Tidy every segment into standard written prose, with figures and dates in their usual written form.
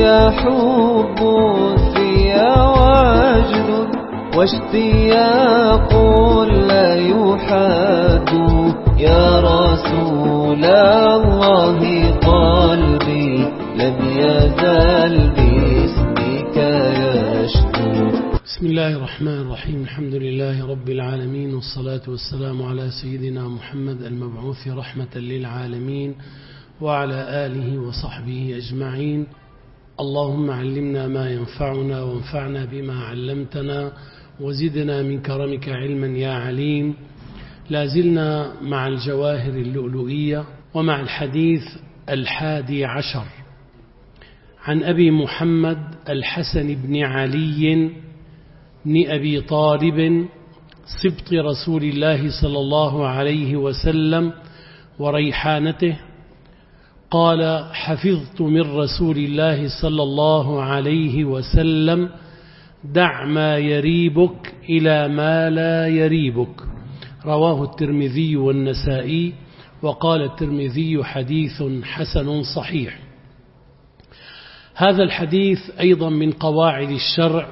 حب فيا وجد واشتياق لا يحد يا رسول الله قلبي لم يزل باسمك يشدو. بسم الله الرحمن الرحيم. الحمد لله رب العالمين، والصلاة والسلام على سيدنا محمد المبعوث رحمة للعالمين وعلى آله وصحبه أجمعين. اللهم علمنا ما ينفعنا وانفعنا بما علمتنا وزدنا من كرمك علما يا عليم. لازلنا مع الجواهر اللؤلؤية ومع الحديث 11 عن أبي محمد الحسن بن علي بن أبي طالب سبط رسول الله صلى الله عليه وسلم وريحانته قال: حفظت من رسول الله صلى الله عليه وسلم: دع ما يريبك إلى ما لا يريبك. رواه الترمذي والنسائي، وقال الترمذي: حديث حسن صحيح. هذا الحديث أيضا من قواعد الشرع،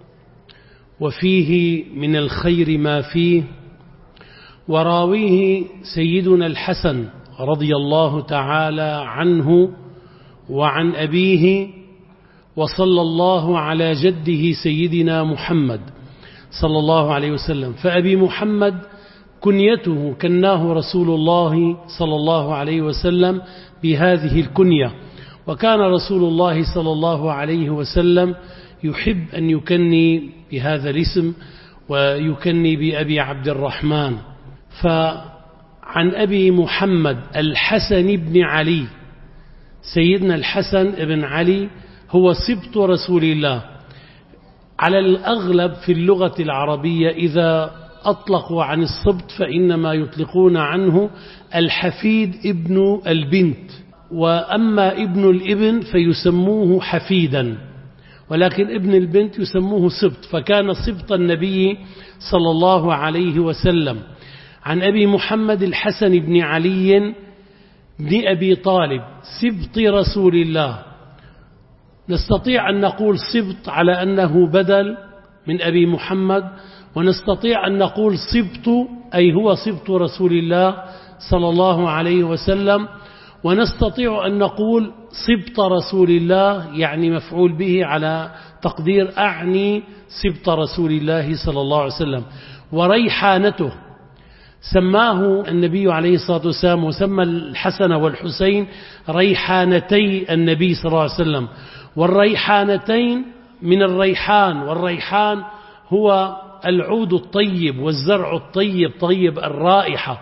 وفيه من الخير ما فيه، وراويه سيدنا الحسن رضي الله تعالى عنه وعن أبيه، وصلى الله على جده سيدنا محمد صلى الله عليه وسلم. فأبي محمد كنيته كناه رسول الله صلى الله عليه وسلم بهذه الكنية، وكان رسول الله صلى الله عليه وسلم يحب أن يكني بهذا الاسم ويكني بأبي عبد الرحمن. فعن أبي محمد الحسن بن علي، سيدنا الحسن بن علي هو سبط رسول الله. على الأغلب في اللغة العربية إذا أطلقوا عن السبط فإنما يطلقون عنه الحفيد ابن البنت، وأما ابن الابن فيسموه حفيدا، ولكن ابن البنت يسموه سبط، فكان سبط النبي صلى الله عليه وسلم. عن أبي محمد الحسن بن علي بن أبي طالب سبط رسول الله. نستطيع أن نقول سبط على أنه بدل من أبي محمد، ونستطيع أن نقول سبط أي هو سبط رسول الله صلى الله عليه وسلم، ونستطيع أن نقول سبط رسول الله يعني مفعول به على تقدير أعني سبط رسول الله صلى الله عليه وسلم. وريحانته سماه النبي عليه الصلاة والسلام، وسمى الحسن والحسين ريحانتي النبي صلى الله عليه وسلم. والريحانتين من الريحان، والريحان هو العود الطيب والزرع الطيب طيب الرائحة،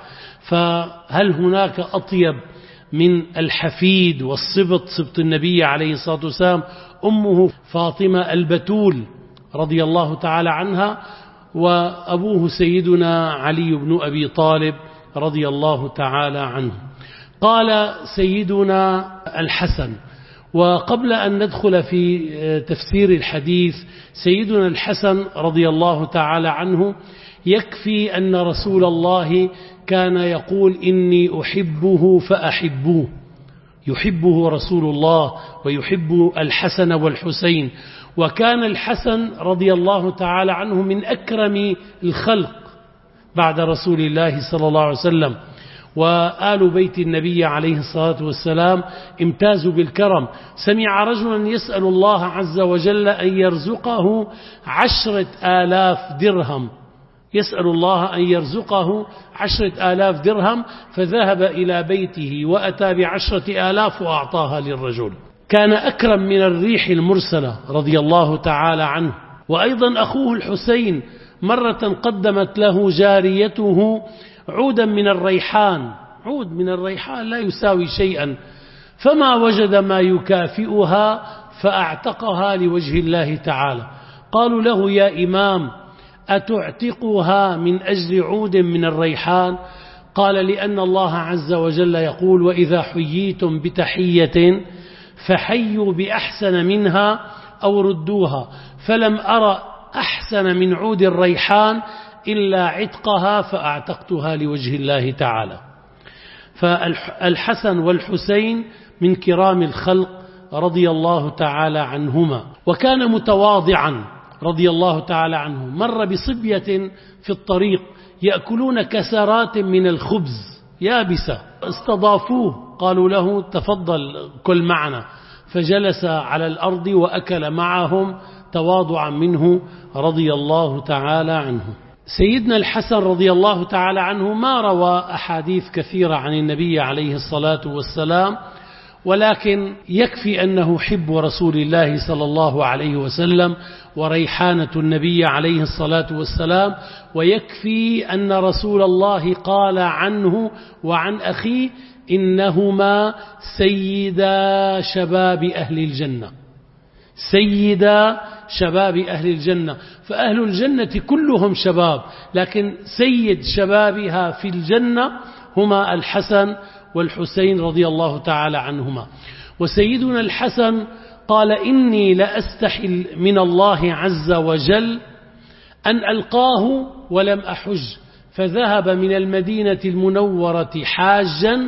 فهل هناك أطيب من الحفيد والسبط؟ سبط النبي عليه الصلاة والسلام أمه فاطمة البتول رضي الله تعالى عنها، وأبوه سيدنا علي بن أبي طالب رضي الله تعالى عنه. قال سيدنا الحسن، وقبل أن ندخل في تفسير الحديث، سيدنا الحسن رضي الله تعالى عنه يكفي أن رسول الله كان يقول: إني أحبه فأحبوه. يحبه رسول الله ويحب الحسن والحسين. وكان الحسن رضي الله تعالى عنه من أكرم الخلق بعد رسول الله صلى الله عليه وسلم، وآل بيت النبي عليه الصلاة والسلام امتازوا بالكرم. سمع رجلا يسأل الله عز وجل أن يرزقه 10,000 درهم، يسأل الله أن يرزقه 10,000 درهم، فذهب إلى بيته وأتى ب10,000 وأعطاها للرجل. كان أكرم من الريح المرسلة رضي الله تعالى عنه. وأيضا أخوه الحسين مرة قدمت له جاريته عودا من الريحان، عود من الريحان لا يساوي شيئا، فما وجد ما يكافئها فأعتقها لوجه الله تعالى. قالوا له: يا إمام، أتعتقها من أجل عود من الريحان؟ قال: لأن الله عز وجل يقول: وإذا حييتم بتحية فحيوا بأحسن منها أو ردوها، فلم أرى أحسن من عود الريحان إلا عتقها فأعتقتها لوجه الله تعالى. فالحسن والحسين من كرام الخلق رضي الله تعالى عنهما، وكان متواضعا رضي الله تعالى عنه. مر بصبية في الطريق يأكلون كسرات من الخبز يابسة، استضافوه قالوا له تفضل كل معنا، فجلس على الأرض وأكل معهم تواضعا منه رضي الله تعالى عنه. سيدنا الحسن رضي الله تعالى عنه ما روى أحاديث كثيرة عن النبي عليه الصلاة والسلام، ولكن يكفي أنه حب رسول الله صلى الله عليه وسلم وريحانة النبي عليه الصلاة والسلام، ويكفي أن رسول الله قال عنه وعن أخيه إنهما سيدا شباب أهل الجنة، سيدا شباب أهل الجنة. فأهل الجنة كلهم شباب، لكن سيد شبابها في الجنة هما الحسن والحسين رضي الله تعالى عنهما. وسيدنا الحسن قال إني لأستحي من الله عز وجل أن ألقاه ولم أحج، فذهب من المدينة المنورة حاجا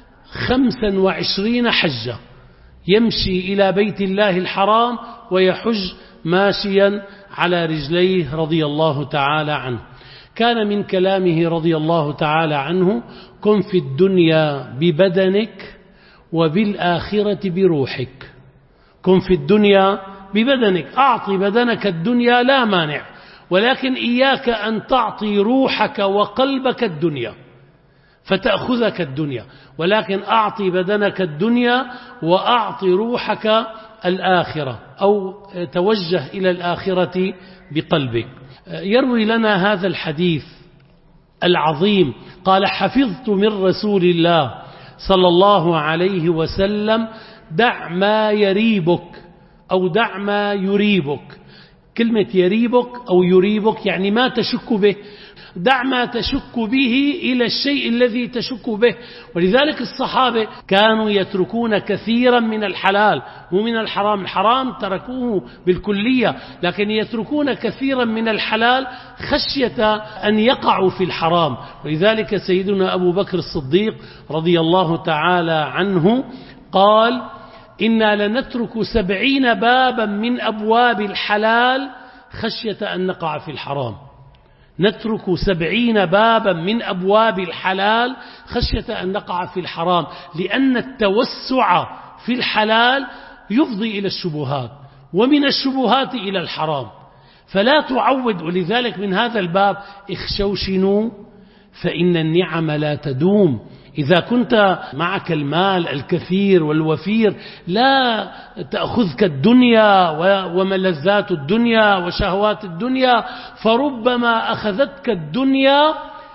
25 حجة، يمشي إلى بيت الله الحرام ويحج ماشيا على رجليه رضي الله تعالى عنه. كان من كلامه رضي الله تعالى عنه: كن في الدنيا ببدنك وبالآخرة بروحك. كن في الدنيا ببدنك، أعطي بدنك الدنيا لا مانع، ولكن إياك أن تعطي روحك وقلبك الدنيا فتأخذك الدنيا، ولكن أعطي بدنك الدنيا وأعطي روحك الآخرة، أو توجه إلى الآخرة بقلبك. يروي لنا هذا الحديث العظيم قال: حفظت من رسول الله صلى الله عليه وسلم: دع ما يريبك أو دع ما يريبك. كلمة يريبك أو يريبك يعني ما تشك به، دع ما تشك به إلى الشيء الذي تشك به. ولذلك الصحابة كانوا يتركون كثيرا من الحلال ومن الحرام، الحرام تركوه بالكلية، لكن يتركون كثيرا من الحلال خشية أن يقعوا في الحرام. ولذلك سيدنا أبو بكر الصديق رضي الله تعالى عنه قال: إنا لنترك 70 بابا من أبواب الحلال خشية أن نقع في الحرام. نترك 70 بابا من أبواب الحلال خشية أن نقع في الحرام، لأن التوسع في الحلال يفضي إلى الشبهات، ومن الشبهات إلى الحرام، فلا تعود. ولذلك من هذا الباب اخشوشنوا فإن النعم لا تدوم. إذا كنت معك المال الكثير والوفير لا تأخذك الدنيا وملذات الدنيا وشهوات الدنيا، فربما أخذتك الدنيا،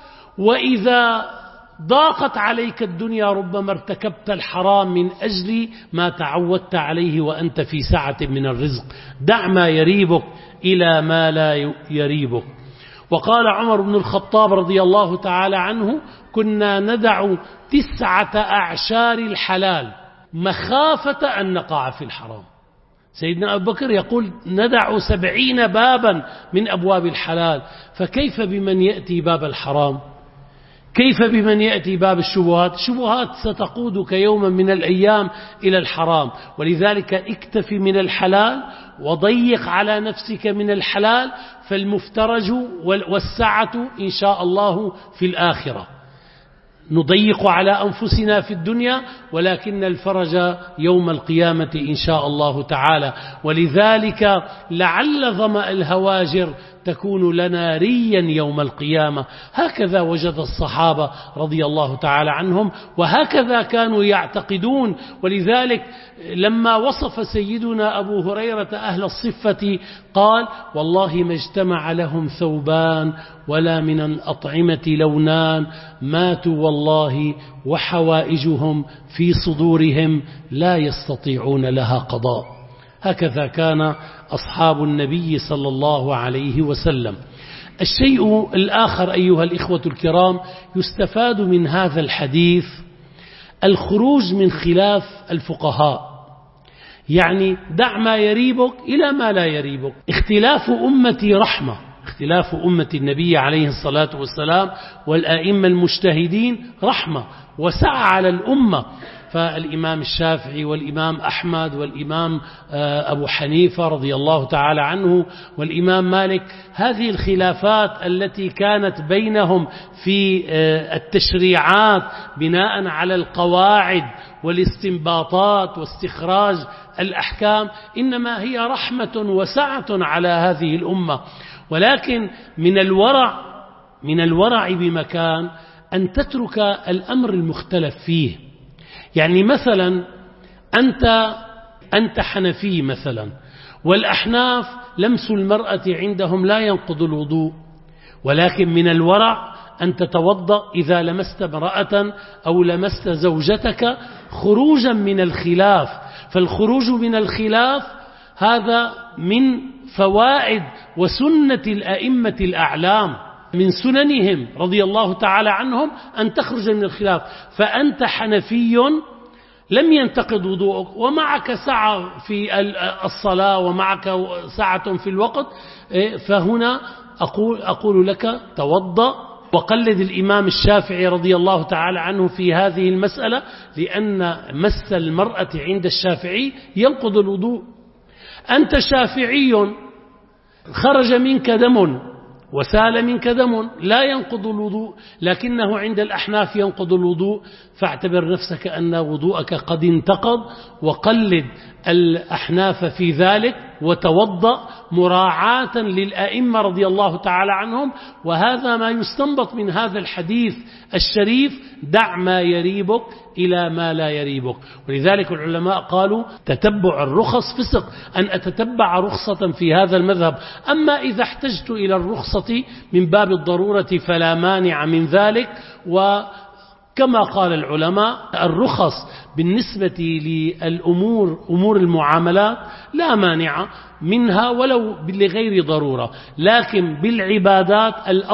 وإذا ضاقت عليك الدنيا ربما ارتكبت الحرام من أجل ما تعودت عليه وأنت في سعة من الرزق. دع ما يريبك إلى ما لا يريبك. وقال عمر بن الخطاب رضي الله تعالى عنه: كنا ندع 9 أعشار الحلال مخافة أن نقع في الحرام. سيدنا أبو بكر يقول: ندع 70 بابا من أبواب الحلال، فكيف بمن يأتي باب الحرام؟ كيف بمن يأتي باب الشبهات؟ الشبهات ستقودك يوما من الأيام إلى الحرام. ولذلك اكتف من الحلال وضيق على نفسك من الحلال، فالمفترج والسعة إن شاء الله في الآخرة. نضيق على أنفسنا في الدنيا، ولكن الفرج يوم القيامة إن شاء الله تعالى. ولذلك لعل ظمأ الهواجر تكون لنا ريا يوم القيامة. هكذا وجد الصحابة رضي الله تعالى عنهم، وهكذا كانوا يعتقدون. ولذلك لما وصف سيدنا أبو هريرة أهل الصفة قال: والله ما اجتمع لهم ثوبان ولا من الأطعمة لونان ماتوا والله وحوائجهم في صدورهم لا يستطيعون لها قضاء. هكذا كان أصحاب النبي صلى الله عليه وسلم. الشيء الآخر أيها الإخوة الكرام يستفاد من هذا الحديث الخروج من خلاف الفقهاء، يعني دع ما يريبك إلى ما لا يريبك. اختلاف أمتي رحمة، اختلاف أمة النبي عليه الصلاة والسلام والآئمة المجتهدين رحمة وسعة على الأمة. فالإمام الشافعي والإمام أحمد والإمام أبو حنيفة رضي الله تعالى عنه والإمام مالك، هذه الخلافات التي كانت بينهم في التشريعات بناء على القواعد والاستنباطات واستخراج الأحكام إنما هي رحمة وسعة على هذه الأمة. ولكن من الورع بمكان أن تترك الأمر المختلف فيه. يعني مثلا أنت حنفي مثلا، والأحناف لمس المرأة عندهم لا ينقض الوضوء، ولكن من الورع أن تتوضأ إذا لمست امرأة أو لمست زوجتك خروجا من الخلاف. فالخروج من الخلاف هذا من فوائد وسنة الأئمة الأعلام، من سننهم رضي الله تعالى عنهم أن تخرج من الخلاف. فأنت حنفي لم ينتقض وضوءك ومعك سعة في الصلاة ومعك سعة في الوقت، فهنا أقول لك توضأ وقلد الإمام الشافعي رضي الله تعالى عنه في هذه المسألة، لأن مس المرأة عند الشافعي ينقض الوضوء. أنت شافعي خرج منك دم وسال منك دم لا ينقض الوضوء، لكنه عند الأحناف ينقض الوضوء، فاعتبر نفسك أن وضوءك قد انتقض وقلد الأحناف في ذلك وتوضأ مراعاة للأئمة رضي الله تعالى عنهم. وهذا ما يستنبط من هذا الحديث الشريف: دع ما يريبك إلى ما لا يريبك. ولذلك العلماء قالوا تتبع الرخص فسق، أن أتتبع رخصة في هذا المذهب. أما إذا احتجت إلى الرخصة من باب الضرورة فلا مانع من ذلك. وكما قال العلماء الرخص بالنسبة للأمور أمور المعاملات لا مانع منها ولو لغير ضرورة، لكن بالعبادات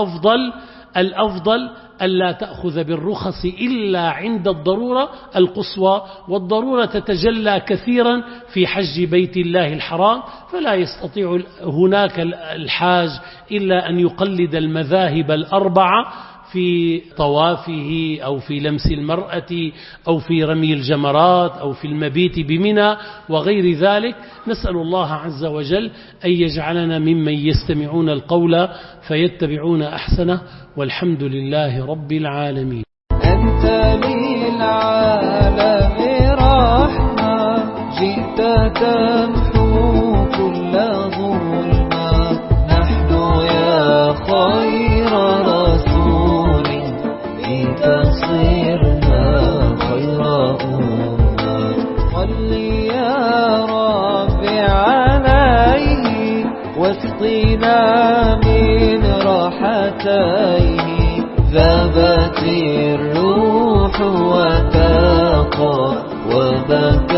الأفضل ألا تأخذ بالرخص إلا عند الضرورة القصوى، والضرورة تتجلى كثيرا في حج بيت الله الحرام، فلا يستطيع هناك الحاج إلا أن يقلد المذاهب الأربعة في طوافه أو في لمس المرأة أو في رمي الجمرات أو في المبيت بمنى وغير ذلك. نسأل الله عز وجل أن يجعلنا ممن يستمعون القول فيتبعون أحسنه، والحمد لله رب العالمين. أنت للعالم رحمة، جئت تمحو كل ظلمة، نحن يا خير رسول فيك صرنا خير أمة. صل يا رب عليه واسقنا من راحتيه، ذابت الروح وتاقى وبكى